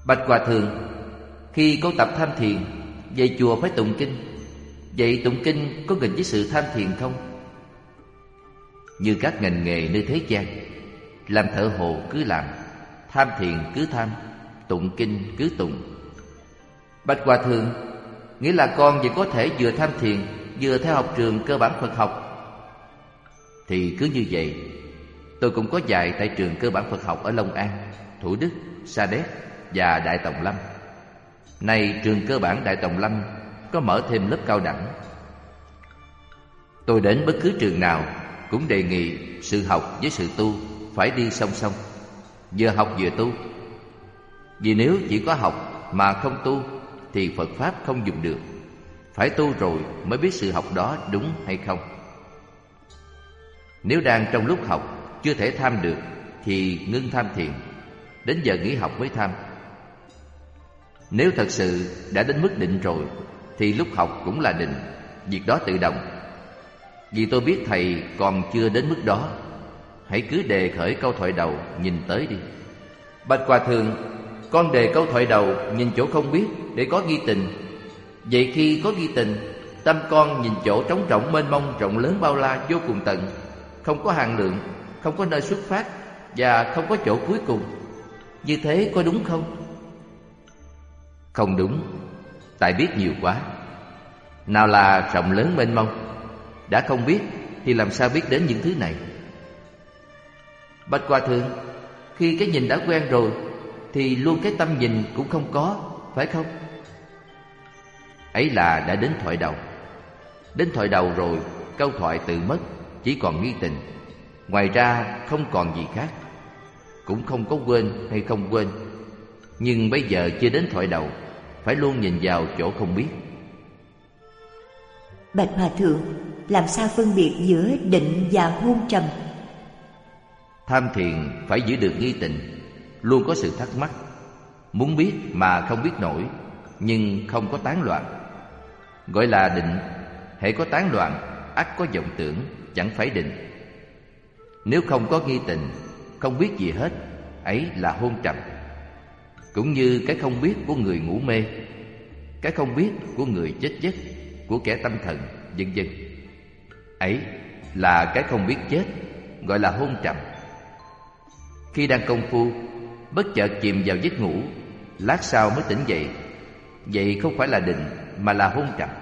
Bạch Hòa Thượng, khi con tập tham thiền, về chùa phải tụng kinh. Vậy tụng kinh có nghịch với sự tham thiền không? Như các ngành nghề nơi thế gian, làm thợ hồ cứ làm, tham thiền cứ tham, tụng kinh cứ tụng. Bạch Hòa Thượng, nghĩa là con vẫn có thể vừa tham thiền vừa theo học trường cơ bản Phật học. Thì cứ như vậy. Tôi cũng có dạy tại trường cơ bản Phật học ở Long An, Thủ Đức, Sa Đéc và Đại Tòng Lâm. Nay trường cơ bản Đại Tòng Lâm có mở thêm lớp cao đẳng. Tôi đến bất cứ trường nào cũng đề nghị sự học với sự tu phải đi song song, vừa học vừa tu. Vì nếu chỉ có học mà không tu thì Phật Pháp không dùng được. Phải tu rồi mới biết sự học đó đúng hay không. Nếu đang trong lúc học chưa thể tham được thì ngưng tham thiền, đến giờ nghỉ học mới tham. Nếu thật sự đã đến mức định rồi thì lúc học cũng là định, việc đó tự động. Vì tôi biết thầy còn chưa đến mức đó. Hãy cứ đề khởi câu thoại đầu, nhìn tới đi. Bạch Hòa Thượng, con đề câu thoại đầu nhìn chỗ không biết để có nghi tình. Vậy khi có nghi tình, tâm con nhìn chỗ trống rỗng mênh mông, rộng lớn bao la vô cùng tận, không có hạn lượng, không có nơi xuất phát và không có chỗ cuối cùng. Như thế có đúng không? Không đúng, tại biết nhiều quá. Nào là rộng lớn mênh mông? Đã không biết thì làm sao biết đến những thứ này? Bạch Hòa Thượng, khi cái nhìn đã quen rồi thì luôn cái tâm nhìn cũng không có, phải không? Ấy là đã đến thoại đầu. Đến thoại đầu rồi, câu thoại tự mất, chỉ còn nghi tình. Ngoài ra không còn gì khác. Cũng không có quên hay không quên. Nhưng bây giờ chưa đến thoại đầu, phải luôn nhìn vào chỗ không biết. Bạch Hòa Thượng, làm sao phân biệt giữa định và hôn trầm? Tham thiền phải giữ được nghi tình, luôn có sự thắc mắc, muốn biết mà không biết nổi, nhưng không có tán loạn, gọi là định. Hễ có tán loạn, ắt có vọng tưởng, chẳng phải định. Nếu không có nghi tình, không biết gì hết, ấy là hôn trầm. Cũng như cái không biết của người ngủ mê, cái không biết của người chết giấc, của kẻ tâm thần, vân vân. Ấy là cái không biết chết, gọi là hôn trầm. Khi đang công phu, bất chợt chìm vào giấc ngủ, lát sau mới tỉnh dậy, vậy không phải là định mà là hôn trầm.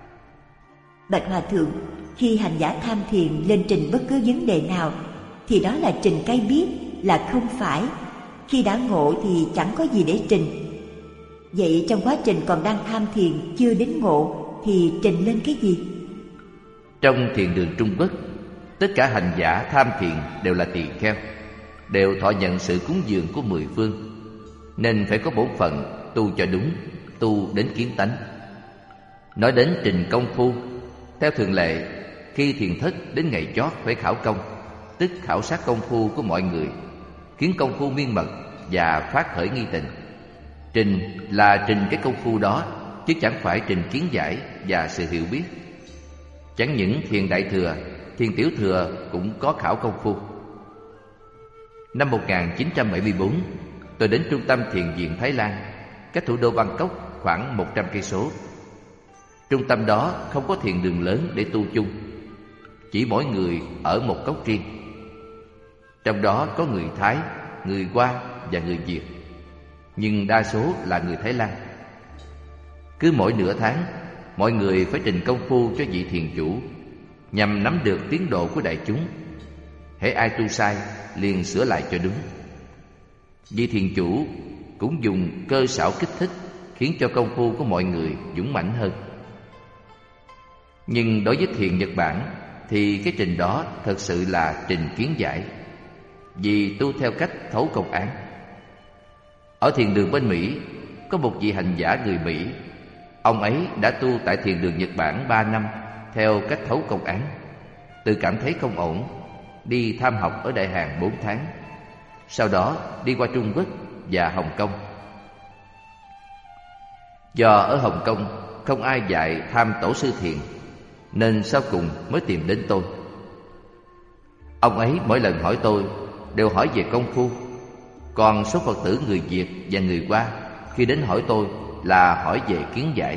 Bạch Hòa Thượng, khi hành giả tham thiền lên trình bất cứ vấn đề nào thì đó là trình cái biết, là không phải. Khi đã ngộ thì chẳng có gì để trình. Vậy trong quá trình còn đang tham thiền chưa đến ngộ thì trình lên cái gì? Trong thiền đường Trung Quốc, tất cả hành giả tham thiền đều là tỳ kheo, đều thọ nhận sự cúng dường của mười phương, nên phải có bổn phận tu cho đúng, tu đến kiến tánh. Nói đến trình công phu, theo thường lệ, khi thiền thất đến ngày chót phải khảo công, tức khảo sát công phu của mọi người, khiến công phu miên mật và phát khởi nghi tình. Trình là trình cái công phu đó, chứ chẳng phải trình kiến giải và sự hiểu biết. Chẳng những thiền đại thừa, thiền tiểu thừa cũng có khảo công phu. Năm 1974, tôi đến trung tâm thiền viện Thái Lan, cách thủ đô Bangkok khoảng 100 cây số. Trung tâm đó không có thiền đường lớn để tu chung, chỉ mỗi người ở một cốc riêng. Trong đó có người Thái, người Hoa và người Việt, nhưng đa số là người Thái Lan. Cứ mỗi nửa tháng, mọi người phải trình công phu cho vị thiền chủ, nhằm nắm được tiến độ của đại chúng. Hễ ai tu sai, liền sửa lại cho đúng. Vị thiền chủ cũng dùng cơ xảo kích thích, khiến cho công phu của mọi người dũng mãnh hơn. Nhưng đối với thiền Nhật Bản thì cái trình đó thật sự là trình kiến giải, vì tu theo cách thấu công án. Ở thiền đường bên Mỹ, có một vị hành giả người Mỹ. Ông ấy đã tu tại thiền đường Nhật Bản 3 năm theo cách thấu công án. Tự cảm thấy không ổn, đi tham học ở Đại Hàn 4 tháng. Sau đó đi qua Trung Quốc và Hồng Kông. Do ở Hồng Kông không ai dạy tham tổ sư thiền, nên sau cùng mới tìm đến tôi. Ông ấy mỗi lần hỏi tôi đều hỏi về công phu, còn số Phật tử người Việt và người Hoa khi đến hỏi tôi là hỏi về kiến giải.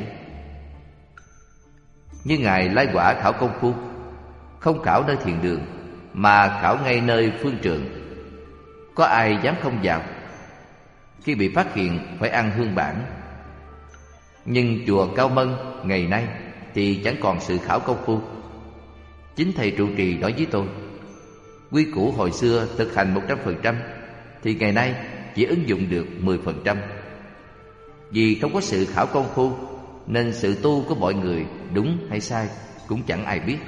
Như Ngài Lai Quả khảo công phu, không khảo nơi thiền đường mà khảo ngay nơi phương trường. Có ai dám không vào? Khi bị phát hiện phải ăn hương bản. Nhưng chùa Cao Mân ngày nay thì chẳng còn sự khảo công phu. Chính thầy trụ trì nói với tôi, quy củ hồi xưa thực hành 100% thì ngày nay chỉ ứng dụng được 10%. Vì không có sự khảo công phu nên sự tu của mọi người đúng hay sai cũng chẳng ai biết.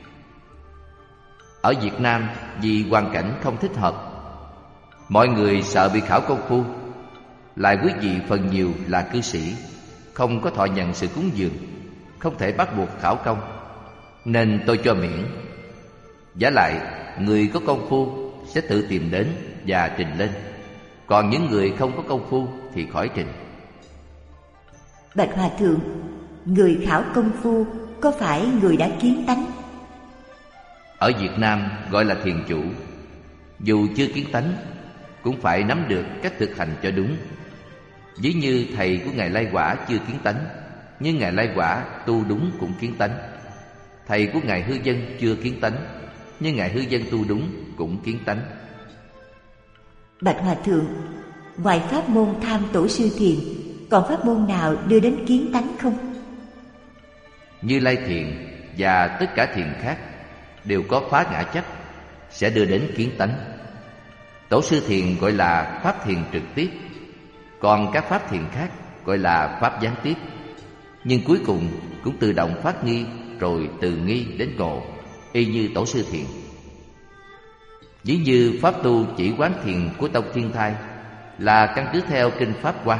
Ở Việt Nam vì hoàn cảnh không thích hợp, mọi người sợ bị khảo công phu. Lại quý vị phần nhiều là cư sĩ, không có thọ nhận sự cúng dường, không thể bắt buộc khảo công, nên tôi cho miễn. Vả lại, người có công phu sẽ tự tìm đến và trình lên, còn những người không có công phu thì khỏi trình. Bạch Hòa Thượng, người khảo công phu có phải người đã kiến tánh? Ở Việt Nam gọi là thiền chủ. Dù chưa kiến tánh cũng phải nắm được cách thực hành cho đúng. Ví như thầy của Ngài Lai Quả chưa kiến tánh, nhưng Ngài Lai Quả tu đúng cũng kiến tánh. Thầy của Ngài Hư Dân chưa kiến tánh, nhưng Ngài Hư Dân tu đúng cũng kiến tánh. Bạch Hòa Thượng, ngoài pháp môn tham tổ sư thiền, còn pháp môn nào đưa đến kiến tánh không? Như Lai Thiền và tất cả thiền khác đều có phá ngã chấp, sẽ đưa đến kiến tánh. Tổ sư thiền gọi là pháp thiền trực tiếp, còn các pháp thiền khác gọi là pháp gián tiếp. Nhưng cuối cùng cũng tự động phát nghi, rồi từ nghi đến ngộ, y như tổ sư thiền. Ví như pháp tu chỉ quán thiền của tông Thiên Thai là căn cứ theo kinh Pháp Hoa.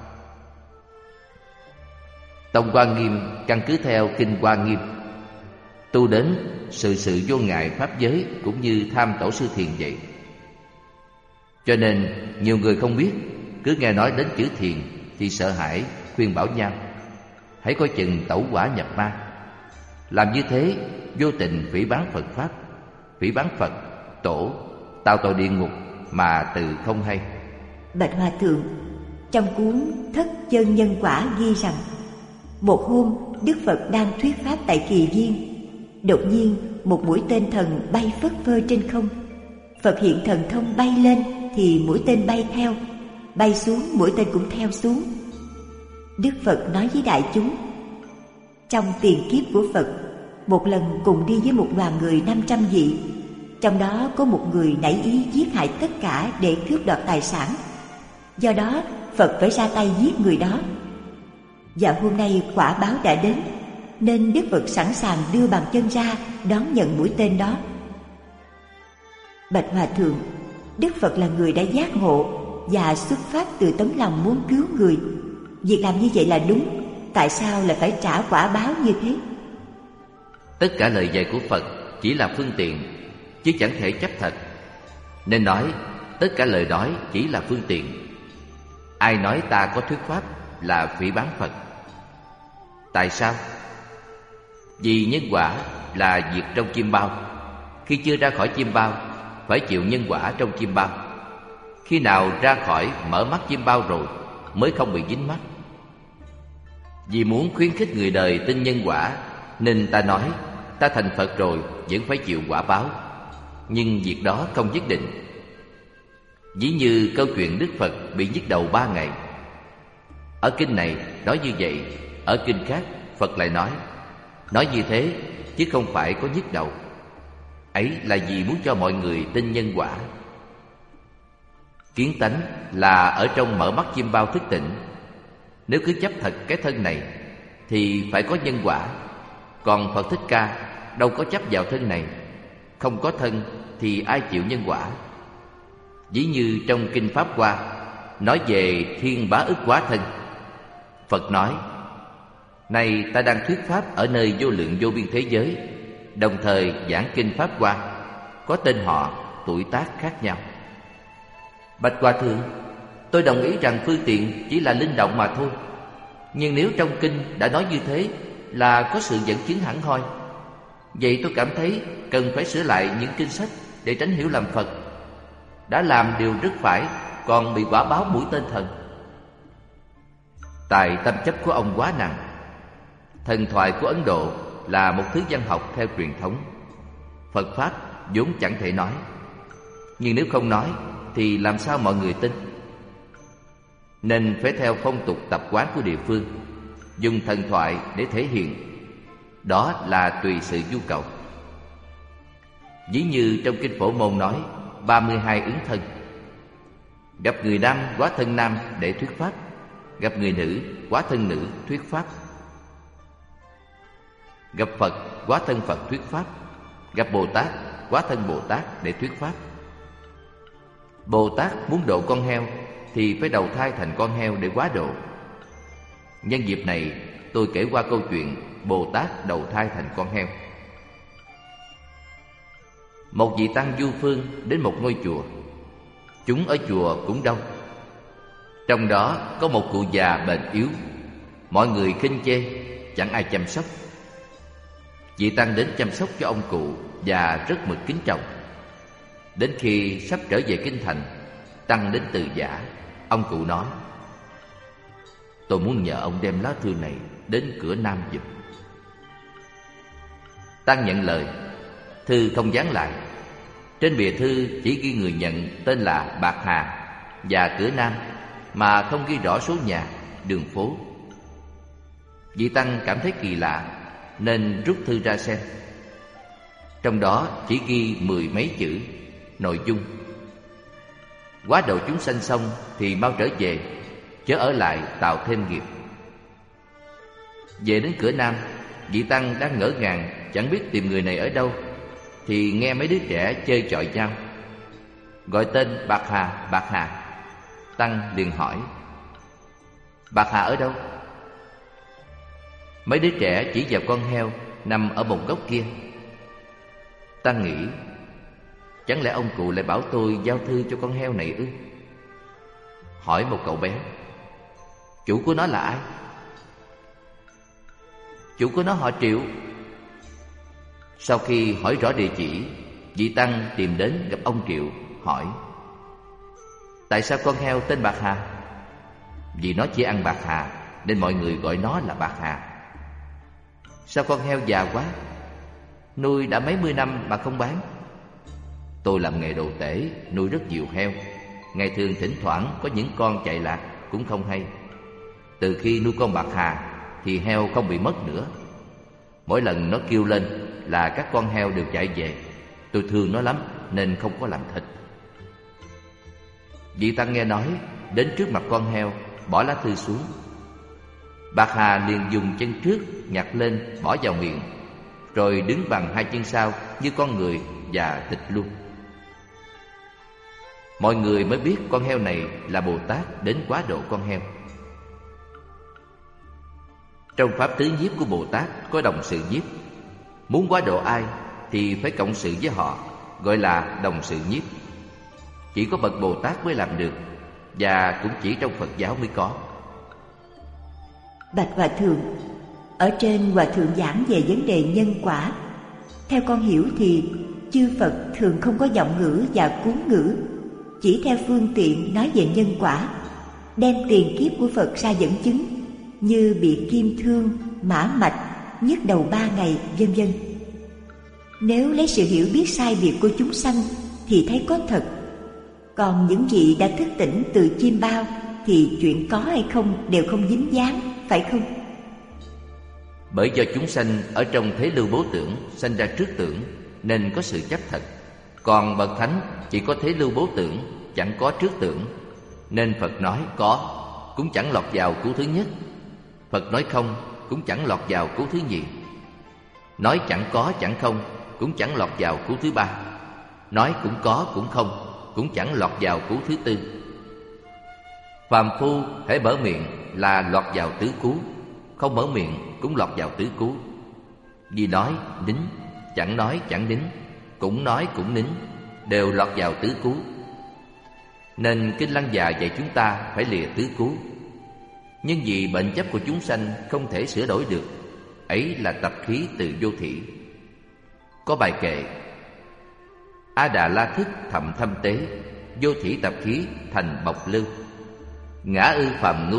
Tông Hoa Nghiêm căn cứ theo kinh Hoa Nghiêm. Tu đến sự vô ngại pháp giới cũng như tham tổ sư thiền vậy. Cho nên nhiều người không biết, cứ nghe nói đến chữ thiền thì sợ hãi, khuyên bảo nhau hãy coi chừng tẩu hỏa nhập ma. Làm như thế vô tình phỉ báng Phật Pháp, phỉ báng Phật, Tổ, tạo tội địa ngục mà từ không hay. Bạch Hòa Thượng, trong cuốn Thất Chân Nhân Quả ghi rằng, một hôm Đức Phật đang thuyết pháp tại Kỳ Viên, đột nhiên một mũi tên thần bay phất phơ trên không. Phật hiện thần thông bay lên thì mũi tên bay theo, bay xuống mũi tên cũng theo xuống. Đức Phật nói với đại chúng, trong tiền kiếp của Phật, một lần cùng đi với một đoàn người 500 vị, trong đó có một người nảy ý giết hại tất cả để cướp đoạt tài sản. Do đó Phật phải ra tay giết người đó. Và hôm nay quả báo đã đến, nên Đức Phật sẵn sàng đưa bàn chân ra đón nhận mũi tên đó. Bạch Hòa Thượng, Đức Phật là người đã giác ngộ và xuất phát từ tấm lòng muốn cứu người. Việc làm như vậy là đúng, tại sao lại phải trả quả báo như thế? Tất cả lời dạy của Phật chỉ là phương tiện, chứ chẳng thể chấp thật. Nên nói tất cả lời nói chỉ là phương tiện. Ai nói ta có thuyết pháp là phỉ báng Phật. Tại sao? Vì nhân quả là việc trong chim bao. Khi chưa ra khỏi chim bao phải chịu nhân quả trong chim bao. Khi nào ra khỏi mở mắt chim bao rồi mới không bị dính mắt. Vì muốn khuyến khích người đời tin nhân quả nên ta nói ta thành Phật rồi vẫn phải chịu quả báo. Nhưng việc đó không nhất định. Ví như câu chuyện Đức Phật bị nhức đầu 3 ngày. Ở kinh này nói như vậy, ở kinh khác Phật lại nói như thế chứ không phải có nhức đầu. Ấy là vì muốn cho mọi người tin nhân quả. Kiến tánh là ở trong mở mắt chim bao thức tỉnh. Nếu cứ chấp thật cái thân này thì phải có nhân quả. Còn Phật Thích Ca đâu có chấp vào thân này. Không có thân thì ai chịu nhân quả. Ví như trong kinh Pháp Hoa nói về thiên bá ức quá thân. Phật nói, này ta đang thuyết pháp ở nơi vô lượng vô biên thế giới, đồng thời giảng kinh Pháp Hoa, có tên họ, tuổi tác khác nhau. Bạch Hòa Thượng, tôi đồng ý rằng phương tiện chỉ là linh động mà thôi. Nhưng nếu trong kinh đã nói như thế là có sự dẫn chứng hẳn hoi, vậy tôi cảm thấy cần phải sửa lại những kinh sách để tránh hiểu lầm Phật. Đã làm điều rất phải, còn bị quả báo mũi tên thần. Tài tâm chấp của ông quá nặng. Thần thoại của Ấn Độ là một thứ văn học theo truyền thống. Phật Pháp vốn chẳng thể nói, nhưng nếu không nói thì làm sao mọi người tin? Nên phải theo phong tục tập quán của địa phương, dùng thần thoại để thể hiện. Đó là tùy sự nhu cầu. Ví như trong Kinh Phổ Môn nói 32 ứng thân. Gặp người nam hóa thân nam để thuyết pháp, gặp người nữ hóa thân nữ thuyết pháp, gặp Phật hóa thân Phật thuyết pháp, gặp Bồ Tát hóa thân Bồ Tát để thuyết pháp. Bồ Tát muốn độ con heo thì phải đầu thai thành con heo để hóa độ. Nhân dịp này tôi kể qua câu chuyện Bồ Tát đầu thai thành con heo. Một vị tăng du phương đến một ngôi chùa. Chúng ở chùa cũng đông. Trong đó có một cụ già bệnh yếu. Mọi người khinh chê, chẳng ai chăm sóc. Vị tăng đến chăm sóc cho ông cụ và rất mực kính trọng. Đến khi sắp trở về kinh thành, tăng đến từ giả. Ông cụ nói: tôi muốn nhờ ông đem lá thư này đến cửa Nam giùm. Tăng nhận lời. Thư không dán lại. Trên bìa thư chỉ ghi người nhận tên là Bạc Hà và cửa Nam, mà không ghi rõ số nhà, đường phố. Vị tăng cảm thấy kỳ lạ nên rút thư ra xem. Trong đó chỉ ghi 10 mấy chữ. Nội dung: hóa độ chúng sanh xong thì mau trở về, chớ ở lại tạo thêm nghiệp. Về đến cửa Nam, vị tăng đang ngỡ ngàng chẳng biết tìm người này ở đâu, thì nghe mấy đứa trẻ chơi chọi nhau, gọi tên Bạc Hà, Bạc Hà. Tăng liền hỏi: Bạc Hà ở đâu? Mấy đứa trẻ chỉ vào con heo nằm ở một góc kia. Tăng nghĩ: chẳng lẽ ông cụ lại bảo tôi giao thư cho con heo này ư? Hỏi một cậu bé: chủ của nó là ai? Chủ của nó họ Triệu. Sau khi hỏi rõ địa chỉ, vị tăng tìm đến gặp ông Triệu, hỏi: tại sao con heo tên Bạc Hà? Vì nó chỉ ăn bạc hà nên mọi người gọi nó là Bạc Hà. Sao con heo già quá? Nuôi đã mấy mươi năm mà không bán. Tôi làm nghề đồ tể, nuôi rất nhiều heo. Ngày thường thỉnh thoảng có những con chạy lạc cũng không hay. Từ khi nuôi con Bạc Hà thì heo không bị mất nữa. Mỗi lần nó kêu lên là các con heo đều chạy về. Tôi thương nó lắm nên không có làm thịt. Vị tăng nghe nói, đến trước mặt con heo, bỏ lá thư xuống. Bạc Hà liền dùng chân trước nhặt lên bỏ vào miệng, rồi đứng bằng hai chân sau như con người và thịt luôn. Mọi người mới biết con heo này là Bồ Tát đến quá độ con heo. Trong pháp tứ nhiếp của Bồ Tát có đồng sự nhiếp. Muốn quá độ ai thì phải cộng sự với họ, gọi là đồng sự nhiếp. Chỉ có bậc Bồ Tát mới làm được, và cũng chỉ trong Phật giáo mới có. Bạch Hòa Thượng, ở trên Hòa Thượng giảng về vấn đề nhân quả. Theo con hiểu thì chư Phật thường không có giọng ngữ và cuốn ngữ, chỉ theo phương tiện nói về nhân quả, đem tiền kiếp của Phật ra dẫn chứng, như bị kim thương, mã mạch, nhức đầu 3 ngày, vân vân. Nếu lấy sự hiểu biết sai biệt của chúng sanh thì thấy có thật. Còn những vị đã thức tỉnh từ chim bao thì chuyện có hay không đều không dính dáng, phải không? Bởi do chúng sanh ở trong thế lưu bố tưởng, sanh ra trước tưởng, nên có sự chấp thật. Còn bậc thánh chỉ có thế lưu bố tưởng, chẳng có trước tưởng, nên Phật nói có cũng chẳng lọt vào cú thứ nhất. Phật nói không cũng chẳng lọt vào cú thứ nhì. Nói chẳng có chẳng không cũng chẳng lọt vào cú thứ ba. Nói cũng có cũng không cũng chẳng lọt vào cú thứ tư. Phàm phu hễ mở miệng là lọt vào tứ cú, không mở miệng cũng lọt vào tứ cú. Vì nói nín, chẳng nói chẳng nín, cũng nói cũng nín, đều lọt vào tứ cú. Nên Kinh Lăng Già dạy chúng ta phải lìa tứ cú. Nhưng vì bệnh chấp của chúng sanh không thể sửa đổi được, ấy là tập khí từ vô thỉ. Có bài kệ: A Đà La thức thầm thâm tế, vô thỉ tập khí thành bộc lưu. Ngã ư phàm ngu,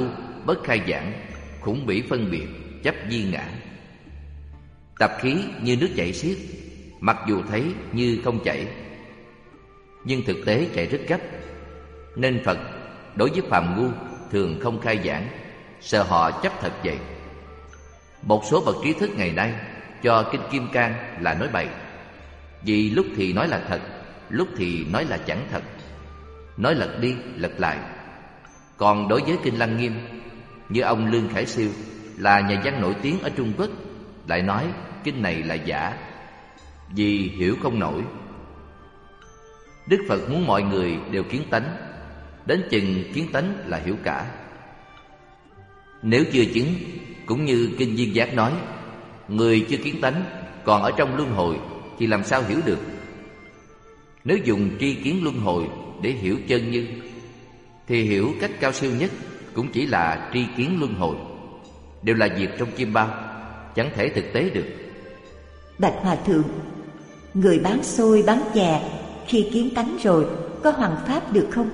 bất khai giảng, khủng bỉ phân biệt, chấp di ngã. Tập khí như nước chảy xiết, mặc dù thấy như không chảy, nhưng thực tế chảy rất gấp. Nên Phật đối với phàm ngu thường không khai giảng, sợ họ chấp thật vậy. Một số bậc trí thức ngày nay cho Kinh Kim Cang là nói bậy, vì lúc thì nói là thật, lúc thì nói là chẳng thật, nói lật đi lật lại. Còn đối với Kinh Lăng Nghiêm, như ông Lương Khải Siêu là nhà văn nổi tiếng ở Trung Quốc, lại nói kinh này là giả, vì hiểu không nổi. Đức Phật muốn mọi người đều kiến tánh, đến chừng kiến tánh là hiểu cả. Nếu chưa chứng, cũng như Kinh Viên Giác nói, người chưa kiến tánh còn ở trong luân hồi thì làm sao hiểu được. Nếu dùng tri kiến luân hồi để hiểu chân như, thì hiểu cách cao siêu nhất cũng chỉ là tri kiến luân hồi, đều là việc trong chim bao, chẳng thể thực tế được. Bạch Hòa Thượng, người bán xôi bán chè khi kiến tánh rồi có hoằng pháp được không?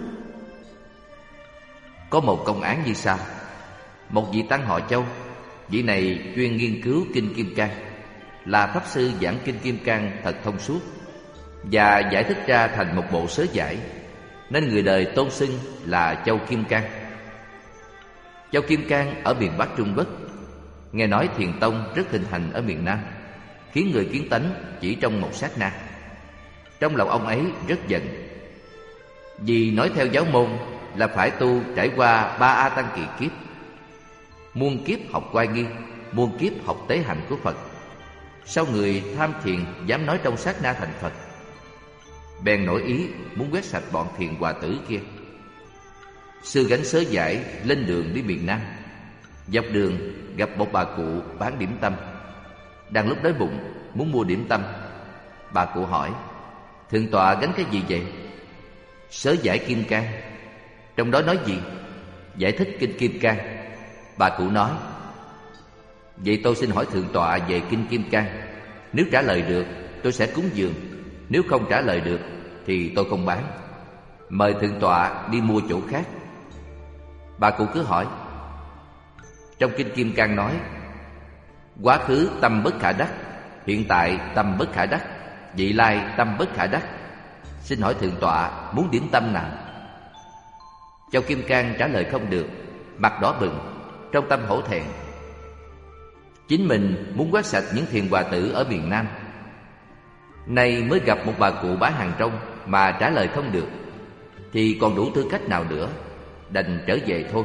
Có một công án như sau. Một vị tăng họ Châu, vị này chuyên nghiên cứu Kinh Kim Cang, là pháp sư giảng Kinh Kim Cang thật thông suốt và giải thích ra thành một bộ sớ giải, nên người đời tôn xưng là Châu Kim Cang. Châu Kim Cang ở miền Bắc Trung Quốc, nghe nói Thiền Tông rất thịnh hành ở miền Nam, khiến người kiến tánh chỉ trong một sát na. Trong lòng ông ấy rất giận, vì nói theo giáo môn là phải tu trải qua 3 A Tăng kỳ kiếp, muôn kiếp học oai nghi, muôn kiếp học tế hạnh của Phật. Sao người tham thiền dám nói trong sát na thành Phật? Bèn nổi ý muốn quét sạch bọn thiền hòa tử kia. Sư gánh sớ giải lên đường đi miền Nam. Dọc đường gặp một bà cụ bán điểm tâm. Đang lúc đói bụng muốn mua điểm tâm, bà cụ hỏi: Thượng tọa gánh cái gì vậy? Sớ giải Kim Cang. Trong đó nói gì? Giải thích Kinh Kim Cang. Bà cụ nói: Vậy tôi xin hỏi thượng tọa về Kinh Kim Cang. Nếu trả lời được tôi sẽ cúng dường, nếu không trả lời được thì tôi không bán. Mời thượng tọa đi mua chỗ khác. Bà cụ cứ hỏi. Trong Kinh Kim Cang nói: Quá khứ tâm bất khả đắc, hiện tại tâm bất khả đắc, vị lai tâm bất khả đắc. Xin hỏi thượng tọa muốn điểm tâm nào? Châu Kim Cang trả lời không được, mặt đỏ bừng, trong tâm hổ thẹn. Chính mình muốn quét sạch những thiền hòa tử ở miền Nam, nay mới gặp một bà cụ bán hàng rong mà trả lời không được, thì còn đủ tư cách nào nữa, đành trở về thôi.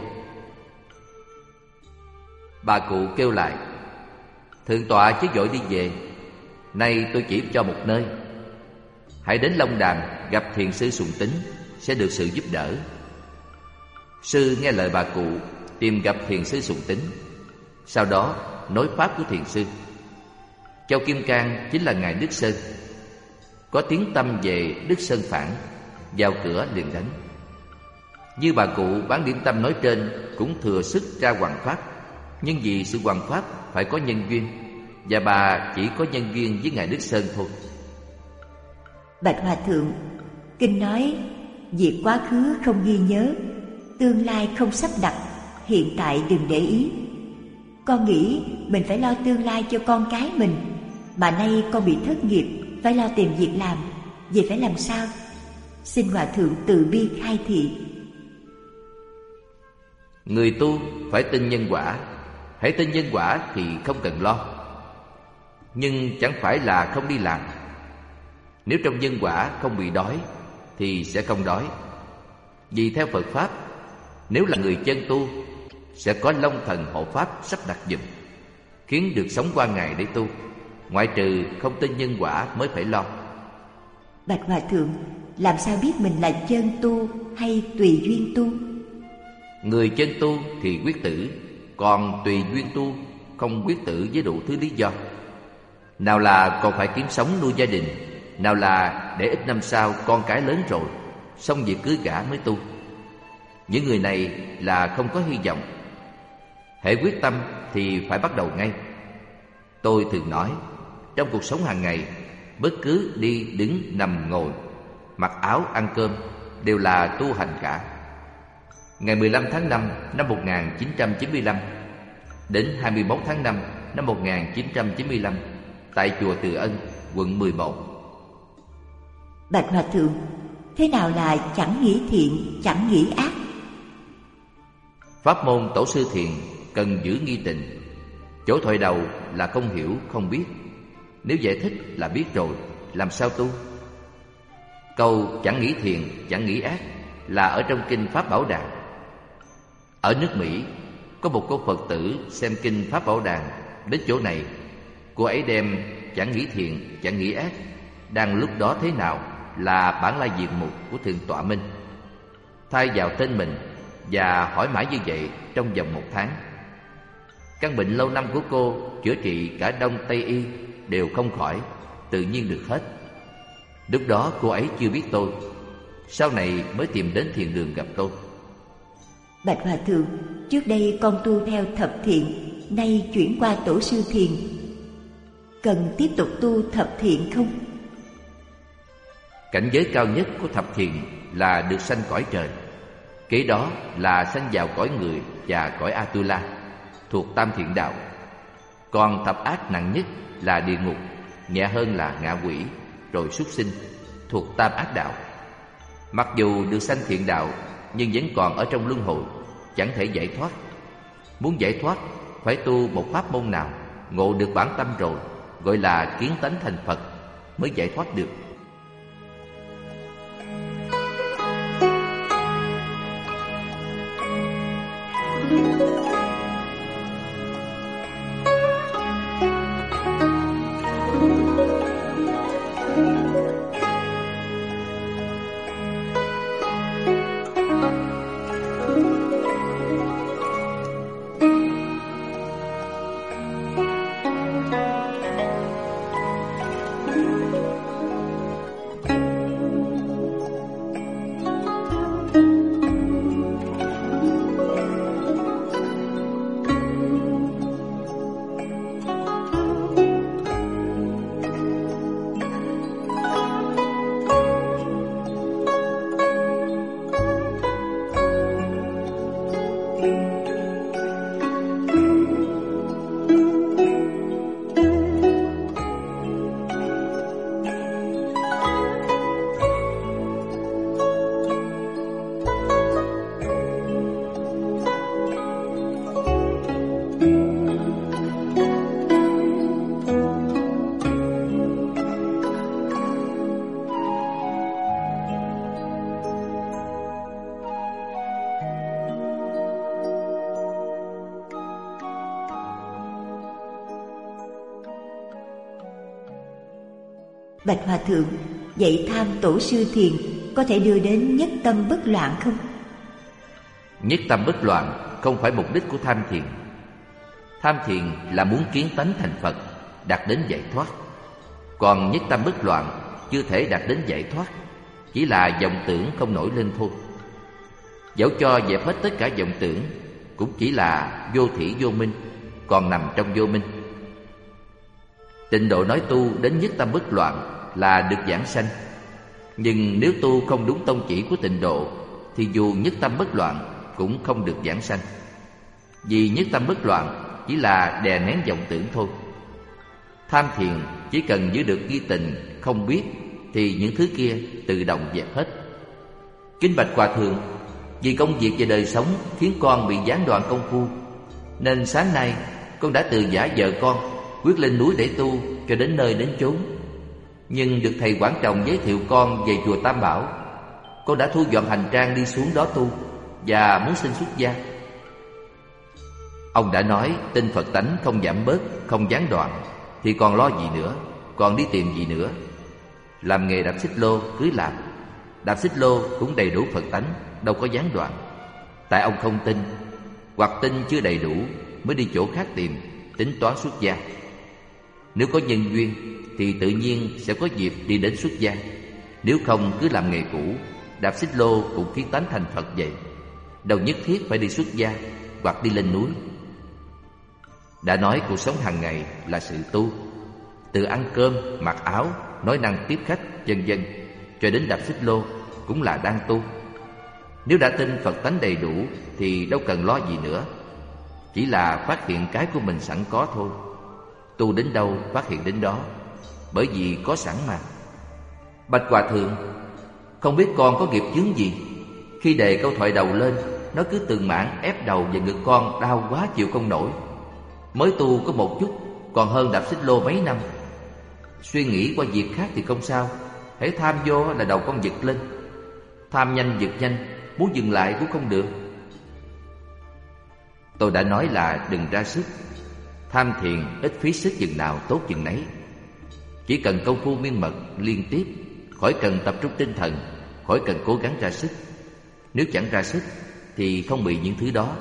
Bà cụ kêu lại: Thượng tọa chứ vội đi về, nay tôi chỉ cho một nơi. Hãy đến Long Đàm gặp thiền sư Sùng Tính, sẽ được sự giúp đỡ. Sư nghe lời bà cụ, tìm gặp thiền sư Sùng Tính, sau đó nói pháp của thiền sư. Châu Kim Cang chính là ngài Đức Sơn. Có tiếng tăm về Đức Sơn phản, vào cửa liền đánh. Như bà cụ bán điểm tâm nói trên cũng thừa sức ra hoằng pháp, nhưng vì sự hoằng pháp phải có nhân duyên, và bà chỉ có nhân duyên với ngài Đức Sơn thôi. Bạch Hòa Thượng, kinh nói việc quá khứ không ghi nhớ, tương lai không sắp đặt, hiện tại đừng để ý. Con nghĩ mình phải lo tương lai cho con cái mình, mà nay con bị thất nghiệp, phải lo tìm việc làm, vậy phải làm sao? Xin Hòa Thượng từ bi khai thị. Người tu phải tin nhân quả. Hãy tin nhân quả thì không cần lo. Nhưng chẳng phải là không đi làm. Nếu trong nhân quả không bị đói thì sẽ không đói. Vì theo Phật Pháp, nếu là người chân tu, sẽ có Long Thần hộ Pháp sắp đặt giùm, khiến được sống qua ngày để tu. Ngoại trừ không tin nhân quả mới phải lo. Bạch Hòa Thượng, làm sao biết mình là chân tu hay tùy duyên tu? Người chân tu thì quyết tử, còn tùy duyên tu không quyết tử với đủ thứ lý do. Nào là còn phải kiếm sống nuôi gia đình, nào là để ít năm sau con cái lớn rồi, xong việc cưới gả mới tu. Những người này là không có hy vọng. Hễ quyết tâm thì phải bắt đầu ngay. Tôi thường nói, trong cuộc sống hàng ngày, bất cứ đi đứng nằm ngồi, mặc áo ăn cơm đều là tu hành cả. Ngày 15 tháng 5 năm 1995 đến 21 tháng 5 năm 1995 tại chùa Từ Ân, quận 11. Bạch Hòa Thượng, thế nào là chẳng nghĩ thiện, chẳng nghĩ ác? Pháp môn Tổ sư Thiền cần giữ nghi tình. Chỗ thoại đầu là không hiểu, không biết. Nếu giải thích là biết rồi, làm sao tu? Câu chẳng nghĩ thiện, chẳng nghĩ ác là ở trong kinh Pháp Bảo Đàn. Ở nước Mỹ, có một cô Phật tử xem kinh Pháp Bảo Đàn. Đến chỗ này, cô ấy đem chẳng nghĩ thiện, chẳng nghĩ ác đang lúc đó thế nào là bản la diện mục của Thượng Tọa Minh, thay vào tên mình và hỏi mãi như vậy trong vòng 1 tháng. Căn bệnh lâu năm của cô chữa trị cả Đông Tây Y đều không khỏi, tự nhiên được hết. Lúc đó cô ấy chưa biết tôi, sau này mới tìm đến thiền đường gặp tôi. Bạch Hòa Thượng, trước đây con tu theo thập thiện, nay chuyển qua Tổ sư Thiền, cần tiếp tục tu thập thiện không? Cảnh giới cao nhất của thập thiện là được sanh cõi trời. Kế đó là sanh vào cõi người và cõi Atula, thuộc tam thiện đạo. Còn thập ác nặng nhất là địa ngục, nhẹ hơn là ngạ quỷ, rồi súc sinh, thuộc tam ác đạo. Mặc dù được sanh thiện đạo, nhưng vẫn còn ở trong luân hồi, chẳng thể giải thoát. Muốn giải thoát, phải tu một pháp môn nào, ngộ được bản tâm rồi, gọi là kiến tánh thành Phật, mới giải thoát được. Bạch Hòa Thượng, vậy tham Tổ sư Thiền có thể đưa đến nhất tâm bất loạn không? Nhất tâm bất loạn không phải mục đích của tham thiền. Tham thiền là muốn kiến tánh thành Phật, đạt đến giải thoát. Còn nhất tâm bất loạn chưa thể đạt đến giải thoát, chỉ là vọng tưởng không nổi lên thôi. Dẫu cho dẹp hết tất cả vọng tưởng, cũng chỉ là vô thỉ vô minh, còn nằm trong vô minh. Tịnh độ nói tu đến nhất tâm bất loạn là được giảng sanh. Nhưng nếu tu không đúng tông chỉ của tịnh độ, thì dù nhất tâm bất loạn cũng không được giảng sanh. Vì nhất tâm bất loạn chỉ là đè nén vọng tưởng thôi. Tham thiền chỉ cần giữ được nghi tình, không biết, thì những thứ kia tự động dẹp hết. Kính bạch Hòa Thượng, vì công việc và đời sống khiến con bị gián đoạn công phu, nên sáng nay con đã từ giã vợ con, quyết lên núi để tu cho đến nơi đến chốn. Nhưng được thầy Quảng Trọng giới thiệu con về chùa Tam Bảo, con đã thu dọn hành trang đi xuống đó tu và muốn xin xuất gia. Ông đã nói tin Phật tánh không giảm bớt, không gián đoạn, thì còn lo gì nữa, còn đi tìm gì nữa. Làm nghề đạp xích lô cứ làm, đạp xích lô cũng đầy đủ Phật tánh, đâu có gián đoạn. Tại ông không tin, hoặc tin chưa đầy đủ mới đi chỗ khác tìm, tính toán xuất gia. Nếu có nhân duyên thì tự nhiên sẽ có dịp đi đến xuất gia. Nếu không cứ làm nghề cũ, đạp xích lô cũng kiến tánh thành Phật vậy, đâu nhất thiết phải đi xuất gia hoặc đi lên núi. Đã nói cuộc sống hàng ngày là sự tu, từ ăn cơm, mặc áo, nói năng tiếp khách, vân vân, cho đến đạp xích lô cũng là đang tu. Nếu đã tin Phật tánh đầy đủ thì đâu cần lo gì nữa. Chỉ là phát hiện cái của mình sẵn có thôi. Tu đến đâu phát hiện đến đó, bởi vì có sẵn mà. Bạch Hòa Thượng, không biết con có nghiệp chướng gì? Khi đề câu thoại đầu lên, nó cứ từng mảng ép đầu và ngực con đau quá chịu không nổi. Mới tu có một chút, còn hơn đạp xích lô mấy năm. Suy nghĩ qua việc khác thì không sao, hễ tham vô là đầu con giật lên. Tham nhanh giật nhanh, muốn dừng lại cũng không được. Tôi đã nói là đừng ra sức. Tham thiền ít phí sức chừng nào tốt chừng nấy. Chỉ cần công phu miên mật liên tiếp, khỏi cần tập trung tinh thần, khỏi cần cố gắng ra sức. Nếu chẳng ra sức thì không bị những thứ đó.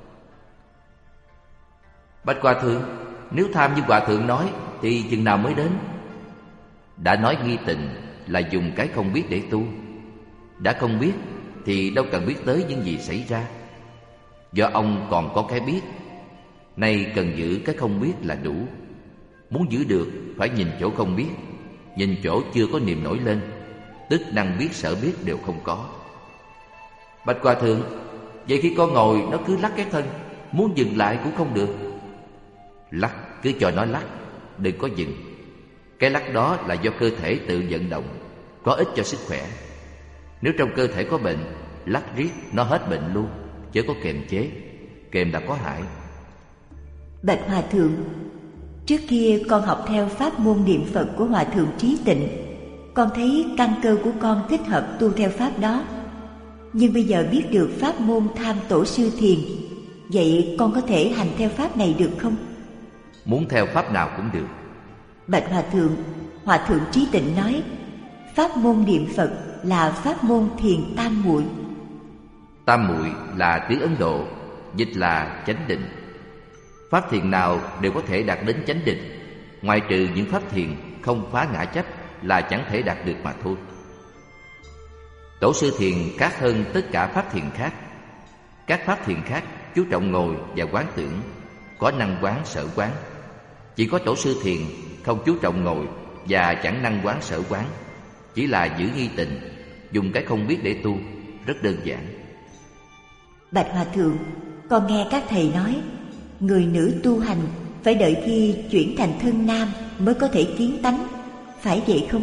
Bạch Hòa Thượng, nếu tham như Hòa Thượng nói thì chừng nào mới đến? Đã nói nghi tình là dùng cái không biết để tu. Đã không biết thì đâu cần biết tới những gì xảy ra. Do ông còn có cái biết, nay cần giữ cái không biết là đủ. Muốn giữ được phải nhìn chỗ không biết. Nhìn chỗ chưa có niềm nổi lên, tức năng biết sở biết đều không có. Bạch Hòa Thượng, vậy khi con ngồi nó cứ lắc cái thân, muốn dừng lại cũng không được. Lắc cứ cho nó lắc, đừng có dừng. Cái lắc đó là do cơ thể tự vận động, có ích cho sức khỏe. Nếu trong cơ thể có bệnh, lắc riết nó hết bệnh luôn, chứ có kềm chế. Kềm là có hại. Bạch Hòa Thượng, trước kia con học theo pháp môn niệm Phật của Hòa Thượng Trí Tịnh. Con thấy căn cơ của con thích hợp tu theo pháp đó. Nhưng bây giờ biết được pháp môn tham tổ sư thiền, vậy con có thể hành theo pháp này được không? Muốn theo pháp nào cũng được. Bạch Hòa Thượng Trí Tịnh nói pháp môn niệm Phật là pháp môn thiền tam muội. Tam muội là tiếng Ấn Độ, dịch là chánh định. Pháp thiền nào đều có thể đạt đến chánh định, ngoại trừ những pháp thiền không phá ngã chấp là chẳng thể đạt được mà thôi. Tổ sư thiền khác hơn tất cả pháp thiền khác. Các pháp thiền khác chú trọng ngồi và quán tưởng, có năng quán sở quán. Chỉ có tổ sư thiền không chú trọng ngồi và chẳng năng quán sở quán, chỉ là giữ nghi tình, dùng cái không biết để tu, rất đơn giản. Bạch Hòa Thượng, con nghe các thầy nói người nữ tu hành phải đợi khi chuyển thành thân nam mới có thể kiến tánh, phải vậy không?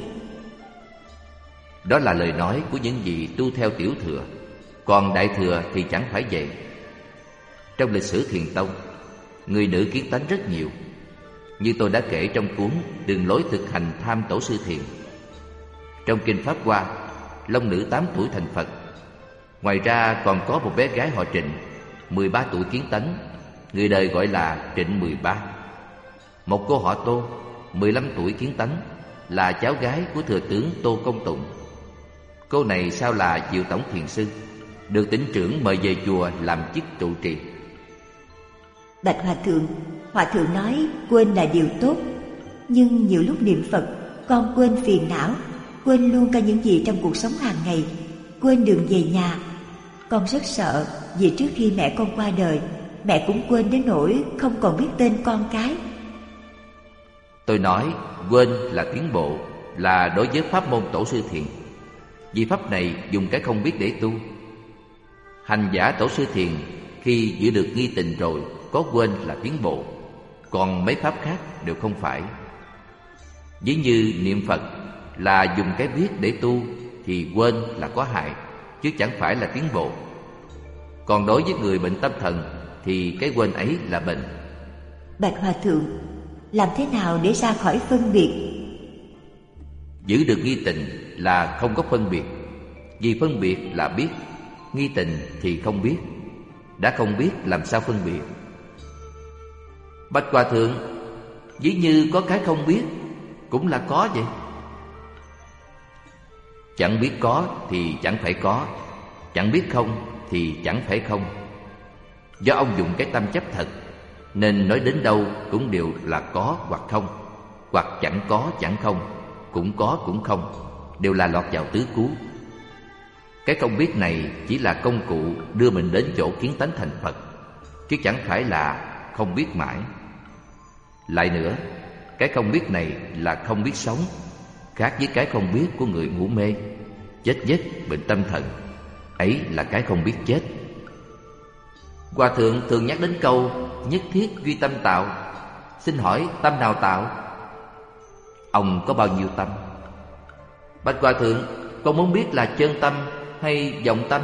Đó là lời nói của những vị tu theo tiểu thừa, còn đại thừa thì chẳng phải vậy. Trong lịch sử thiền tông, người nữ kiến tánh rất nhiều. Như tôi đã kể trong cuốn Đường lối thực hành tham tổ sư thiền. Trong kinh Pháp Hoa, long nữ 8 tuổi thành Phật. Ngoài ra còn có một bé gái họ Trịnh, 13 tuổi kiến tánh, người đời gọi là Trịnh 13. Một cô họ Tô, 15 tuổi kiến tánh, là cháu gái của thừa tướng Tô Công Tụng. Cô này sau là Diệu Tổng Thiền Sư, được tỉnh trưởng mời về chùa làm chức trụ trì. Bạch Hòa Thượng nói quên là điều tốt, nhưng nhiều lúc niệm Phật con quên phiền não, quên luôn cả những gì trong cuộc sống hàng ngày, quên đường về nhà. Con rất sợ vì trước khi mẹ con qua đời, mẹ cũng quên đến nỗi không còn biết tên con cái. Tôi nói quên là tiến bộ, là đối với pháp môn tổ sư thiền. Vì pháp này dùng cái không biết để tu. Hành giả tổ sư thiền khi giữ được nghi tình rồi, có quên là tiến bộ, còn mấy pháp khác đều không phải. Ví như niệm Phật là dùng cái biết để tu, thì quên là có hại, chứ chẳng phải là tiến bộ. Còn đối với người bệnh tâm thần thì cái quên ấy là bệnh. Bạch Hòa Thượng, làm thế nào để ra khỏi phân biệt? Giữ được nghi tình là không có phân biệt. Vì phân biệt là biết, nghi tình thì không biết. Đã không biết làm sao phân biệt? Bạch Hòa Thượng, ví như có cái không biết cũng là có vậy. Chẳng biết có thì chẳng phải có, chẳng biết không thì chẳng phải không. Do ông dùng cái tâm chấp thật, nên nói đến đâu cũng đều là có hoặc không, hoặc chẳng có chẳng không, cũng có cũng không, đều là lọt vào tứ cú. Cái không biết này chỉ là công cụ đưa mình đến chỗ kiến tánh thành Phật, chứ chẳng phải là không biết mãi. Lại nữa, cái không biết này là không biết sống, khác với cái không biết của người ngủ mê, chết giấc bệnh tâm thần. ấy là cái không biết chết. Hòa thượng thường nhắc đến câu nhất thiết duy tâm tạo. Xin hỏi tâm nào tạo? Ông có bao nhiêu tâm? Bạch Hòa thượng, con muốn biết là chân tâm hay vọng tâm?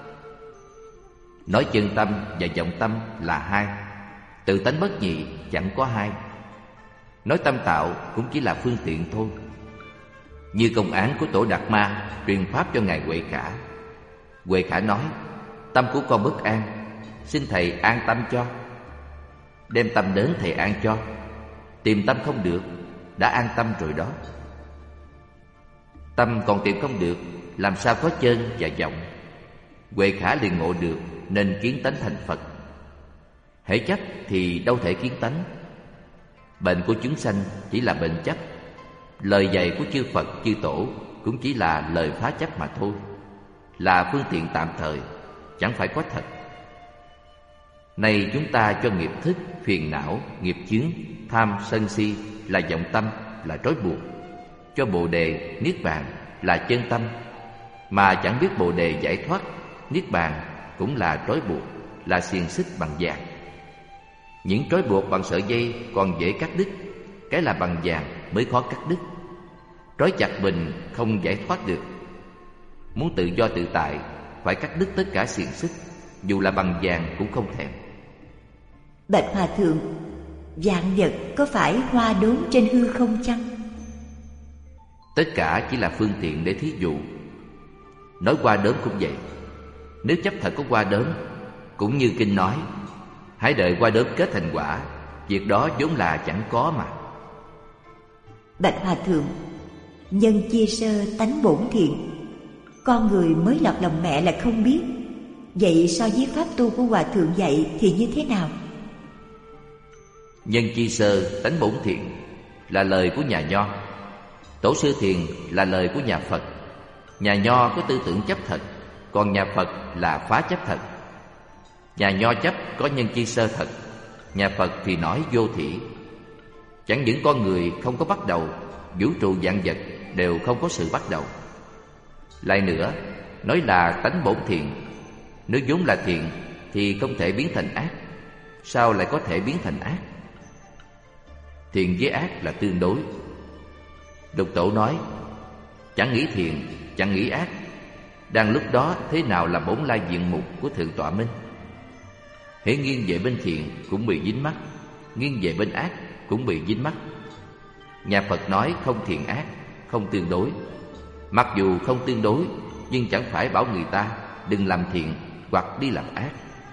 Nói chân tâm và vọng tâm là hai, tự tánh bất nhị, chẳng có hai. Nói tâm tạo cũng chỉ là phương tiện thôi. Như công án của Tổ Đạt Ma truyền pháp cho ngài Huệ Khả. Huệ Khả nói: tâm của con bất an, xin thầy an tâm cho. Đem tâm đến thầy an cho. Tìm tâm không được, đã an tâm rồi đó. Tâm còn tìm không được, làm sao có chân và vọng? Huệ Khả liền ngộ được nên kiến tánh thành Phật. Hễ chấp thì đâu thể kiến tánh. Bệnh của chúng sanh chỉ là bệnh chấp. Lời dạy của chư Phật chư Tổ cũng chỉ là lời phá chấp mà thôi, là phương tiện tạm thời, chẳng phải có thật. Này chúng ta cho nghiệp thức, phiền não, nghiệp chướng, tham, sân si là vọng tâm, là trói buộc. Cho Bồ Đề, Niết Bàn là chân tâm, mà chẳng biết Bồ Đề giải thoát, Niết Bàn cũng là trói buộc, là xiềng xích bằng vàng. Những trói buộc bằng sợi dây còn dễ cắt đứt, cái là bằng vàng mới khó cắt đứt. Trói chặt mình không giải thoát được. Muốn tự do tự tại, phải cắt đứt tất cả xiềng xích, dù là bằng vàng cũng không thèm. Bạch Hòa thượng, vạn vật có phải hoa đốm trên hư không chăng? Tất cả chỉ là phương tiện để thí dụ. Nói hoa đốm cũng vậy. Nếu chấp thật có hoa đốm, cũng như kinh nói, hãy đợi hoa đốm kết thành quả, việc đó vốn là chẳng có mà. Bạch Hòa thượng, nhân chia sơ tánh bổn thiện, con người mới lọt lòng mẹ là không biết. Vậy so với pháp tu của Hòa thượng dạy thì như thế nào? Nhân chi sơ tánh bổn thiện là lời của nhà Nho. Tổ sư Thiền là lời của nhà Phật. Nhà Nho có tư tưởng chấp thật, còn nhà Phật là phá chấp thật. Nhà Nho chấp có nhân chi sơ thật, nhà Phật thì nói vô thỉ. Chẳng những con người không có bắt đầu, vũ trụ vạn vật đều không có sự bắt đầu. Lại nữa, nói là tánh bổn thiện, nếu vốn là thiện thì không thể biến thành ác. Sao lại có thể biến thành ác? Thiện với ác là tương đối. Lục Tổ nói: chẳng nghĩ thiện, chẳng nghĩ ác. Đang lúc đó thế nào là bổn lai diện mục của Thượng Tọa Minh? Hễ nghiêng về bên thiện cũng bị dính mắc, nghiêng về bên ác cũng bị dính mắc. Nhà Phật nói không thiện ác, không tương đối. Mặc dù không tương đối, nhưng chẳng phải bảo người ta đừng làm thiện hoặc đi làm ác.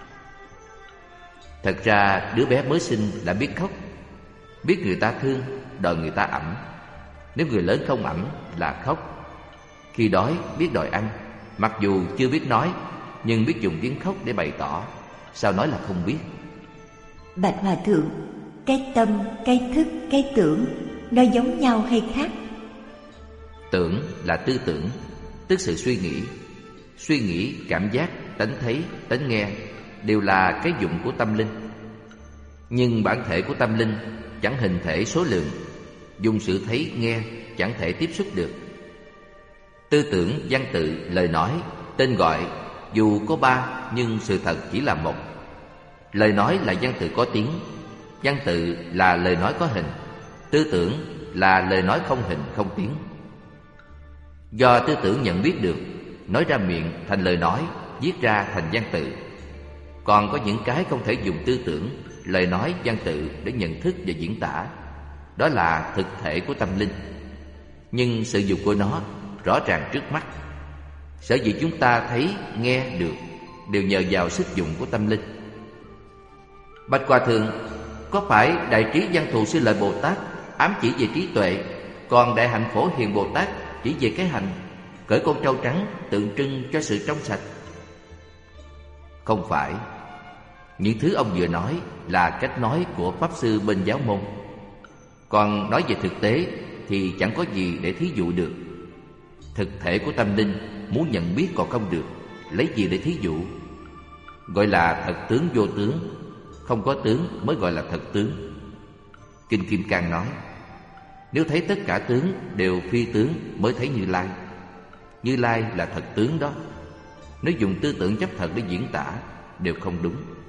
Thật ra đứa bé mới sinh là biết khóc, biết người ta thương, đòi người ta ẵm. Nếu người lớn không ẵm là khóc. Khi đói biết đòi ăn, mặc dù chưa biết nói, nhưng biết dùng tiếng khóc để bày tỏ. Sao nói là không biết? Bạch Hòa thượng, cái tâm, cái thức, cái tưởng, nó giống nhau hay khác? Tưởng là tư tưởng, tức sự suy nghĩ. Suy nghĩ, cảm giác, tánh thấy, tánh nghe đều là cái dụng của tâm linh. Nhưng bản thể của tâm linh chẳng hình thể số lượng, dùng sự thấy nghe chẳng thể tiếp xúc được. Tư tưởng, văn tự, lời nói, tên gọi dù có ba nhưng sự thật chỉ là một. Lời nói là văn tự có tiếng, văn tự là lời nói có hình, tư tưởng là lời nói không hình không tiếng. Do tư tưởng nhận biết được, nói ra miệng thành lời nói, viết ra thành văn tự. Còn có những cái không thể dùng tư tưởng, lời nói, văn tự để nhận thức và diễn tả. Đó là thực thể của tâm linh. Nhưng sự dụng của nó rõ ràng trước mắt. Sở dĩ chúng ta thấy, nghe được đều nhờ vào sức dụng của tâm linh. Bạch Hòa thượng, có phải Đại Trí Văn Thù Sư Lợi Bồ Tát ám chỉ về trí tuệ, còn Đại Hạnh Phổ Hiền Bồ Tát chỉ về cái hạnh, cởi con trâu trắng tượng trưng cho sự trong sạch? Không phải. Những thứ ông vừa nói là cách nói của Pháp Sư bên giáo môn. Còn nói về thực tế thì chẳng có gì để thí dụ được. Thực thể của tâm linh muốn nhận biết còn không được, lấy gì để thí dụ? Gọi là thật tướng vô tướng, không có tướng mới gọi là thật tướng. Kinh Kim Cang nói, nếu thấy tất cả tướng đều phi tướng mới thấy Như Lai. Như Lai là thật tướng đó. nếu dùng tư tưởng chấp thật để diễn tả đều không đúng.